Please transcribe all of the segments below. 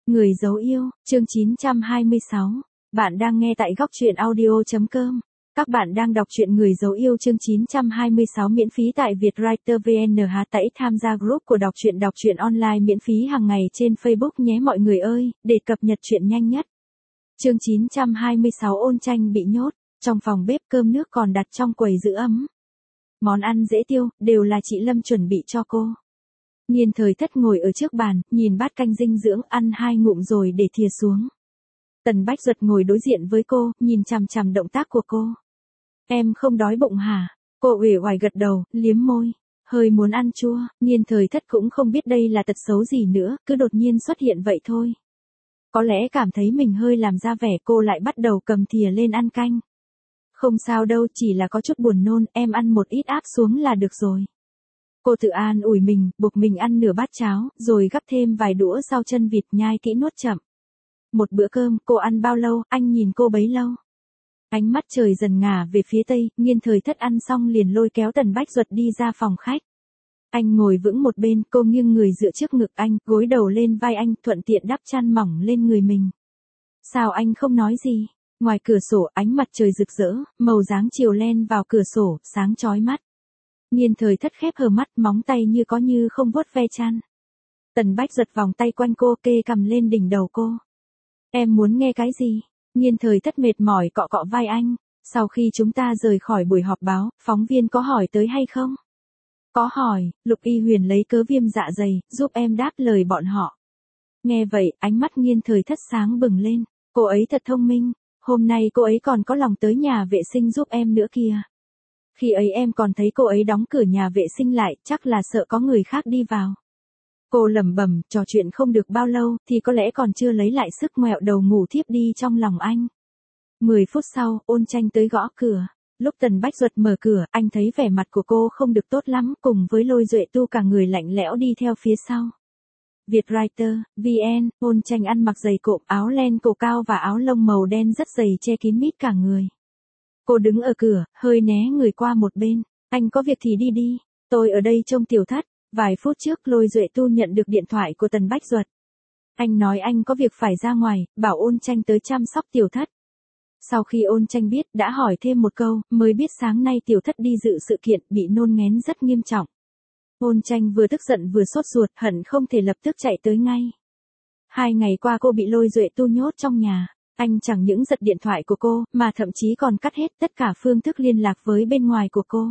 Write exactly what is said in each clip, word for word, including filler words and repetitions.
Người dấu yêu, chương chín trăm hai mươi sáu. Bạn đang nghe tại góc truyện audio.com. Các bạn đang đọc truyện Người dấu yêu chương chín trăm hai mươi sáu miễn phí tại Vietwriter vê en. Há tãy tham gia group của đọc truyện đọc truyện online miễn phí hàng ngày trên Facebook nhé mọi người ơi, để cập nhật truyện nhanh nhất. Chương chín trăm hai mươi sáu ôn tranh bị nhốt, trong phòng bếp cơm nước còn đặt trong quầy giữ ấm. Món ăn dễ tiêu, đều là chị Lâm chuẩn bị cho cô. Nhiên Thời Thất ngồi ở trước bàn, nhìn bát canh dinh dưỡng ăn hai ngụm rồi để thìa xuống. Tần Bách Duật ngồi đối diện với cô, nhìn chằm chằm động tác của cô. Em không đói bụng hả? Cô uể oải gật đầu, liếm môi. Hơi muốn ăn chua, Nhiên Thời Thất cũng không biết đây là tật xấu gì nữa, cứ đột nhiên xuất hiện vậy thôi. Có lẽ cảm thấy mình hơi làm ra vẻ cô lại bắt đầu cầm thìa lên ăn canh. Không sao đâu, chỉ là có chút buồn nôn, em ăn một ít áp xuống là được rồi. Cô tự an ủi mình, buộc mình ăn nửa bát cháo, rồi gắp thêm vài đũa rau chân vịt nhai kỹ nuốt chậm. Một bữa cơm, cô ăn bao lâu, anh nhìn cô bấy lâu. Ánh mắt trời dần ngả về phía tây, Nhiên Thời Thất ăn xong liền lôi kéo Tần Bách Duật đi ra phòng khách. Anh ngồi vững một bên, cô nghiêng người dựa trước ngực anh, gối đầu lên vai anh, thuận tiện đắp chăn mỏng lên người mình. Sao anh không nói gì? Ngoài cửa sổ ánh mặt trời rực rỡ, màu dáng chiều len vào cửa sổ, sáng chói mắt. Nhiên Thời Thất khép hờ mắt, móng tay như có như không vuốt ve chăn. Tần Bách Duật vòng tay quanh cô, kê cầm lên đỉnh đầu cô. Em muốn nghe cái gì? Nhiên Thời Thất mệt mỏi cọ cọ vai anh. Sau khi chúng ta rời khỏi buổi họp báo, phóng viên có hỏi tới hay không? Có hỏi, Lục Y Huyền lấy cớ viêm dạ dày, giúp em đáp lời bọn họ. Nghe vậy, ánh mắt Nhiên Thời Thất sáng bừng lên. Cô ấy thật thông minh, hôm nay cô ấy còn có lòng tới nhà vệ sinh giúp em nữa kìa. Khi ấy em còn thấy cô ấy đóng cửa nhà vệ sinh lại, chắc là sợ có người khác đi vào. Cô lẩm bẩm, trò chuyện không được bao lâu, thì có lẽ còn chưa lấy lại sức ngoẹo đầu ngủ thiếp đi trong lòng anh. Mười phút sau, Ôn Tranh tới gõ cửa. Lúc Tần Bách Duật mở cửa, anh thấy vẻ mặt của cô không được tốt lắm, cùng với Lôi Duệ Tu cả người lạnh lẽo đi theo phía sau. Vietwriter, vê en, Ôn Tranh ăn mặc giày cộm, áo len cổ cao và áo lông màu đen rất dày che kín mít cả người. Cô đứng ở cửa, hơi né người qua một bên. Anh có việc thì đi đi, tôi ở đây trông Tiểu Thất. Vài phút trước Lôi Duệ Tu nhận được điện thoại của Tần Bách Duật. Anh nói anh có việc phải ra ngoài, bảo Ôn Tranh tới chăm sóc Tiểu Thất. Sau khi Ôn Tranh biết, đã hỏi thêm một câu, mới biết sáng nay Tiểu Thất đi dự sự kiện, bị nôn ngén rất nghiêm trọng. Ôn Tranh vừa tức giận vừa sốt ruột, hận không thể lập tức chạy tới ngay. Hai ngày qua cô bị Lôi Duệ Tu nhốt trong nhà. Anh chẳng những giật điện thoại của cô, mà thậm chí còn cắt hết tất cả phương thức liên lạc với bên ngoài của cô.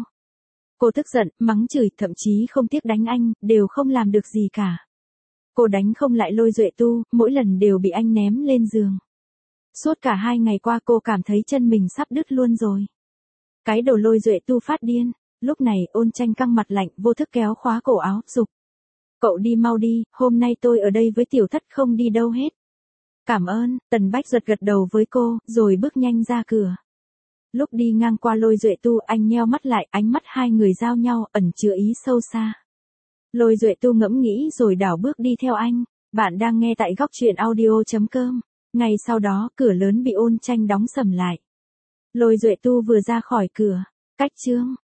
Cô tức giận, mắng chửi, thậm chí không tiếc đánh anh, đều không làm được gì cả. Cô đánh không lại Lôi Duệ Tu, mỗi lần đều bị anh ném lên giường. Suốt cả hai ngày qua cô cảm thấy chân mình sắp đứt luôn rồi. Cái đồ Lôi Duệ Tu phát điên. Lúc này, Ôn Tranh căng mặt lạnh, vô thức kéo khóa cổ áo, giục. Cậu đi mau đi, hôm nay tôi ở đây với Tiểu Thất không đi đâu hết. Cảm ơn, Tần Bách Duật gật đầu với cô, rồi bước nhanh ra cửa. Lúc đi ngang qua Lôi Duệ Tu, anh nheo mắt lại, ánh mắt hai người giao nhau, ẩn chứa ý sâu xa. Lôi Duệ Tu ngẫm nghĩ rồi đảo bước đi theo anh. Bạn đang nghe tại góc truyện audio.com. Ngay sau đó, cửa lớn bị Ôn Tranh đóng sầm lại. Lôi Duệ Tu vừa ra khỏi cửa. Cách chương.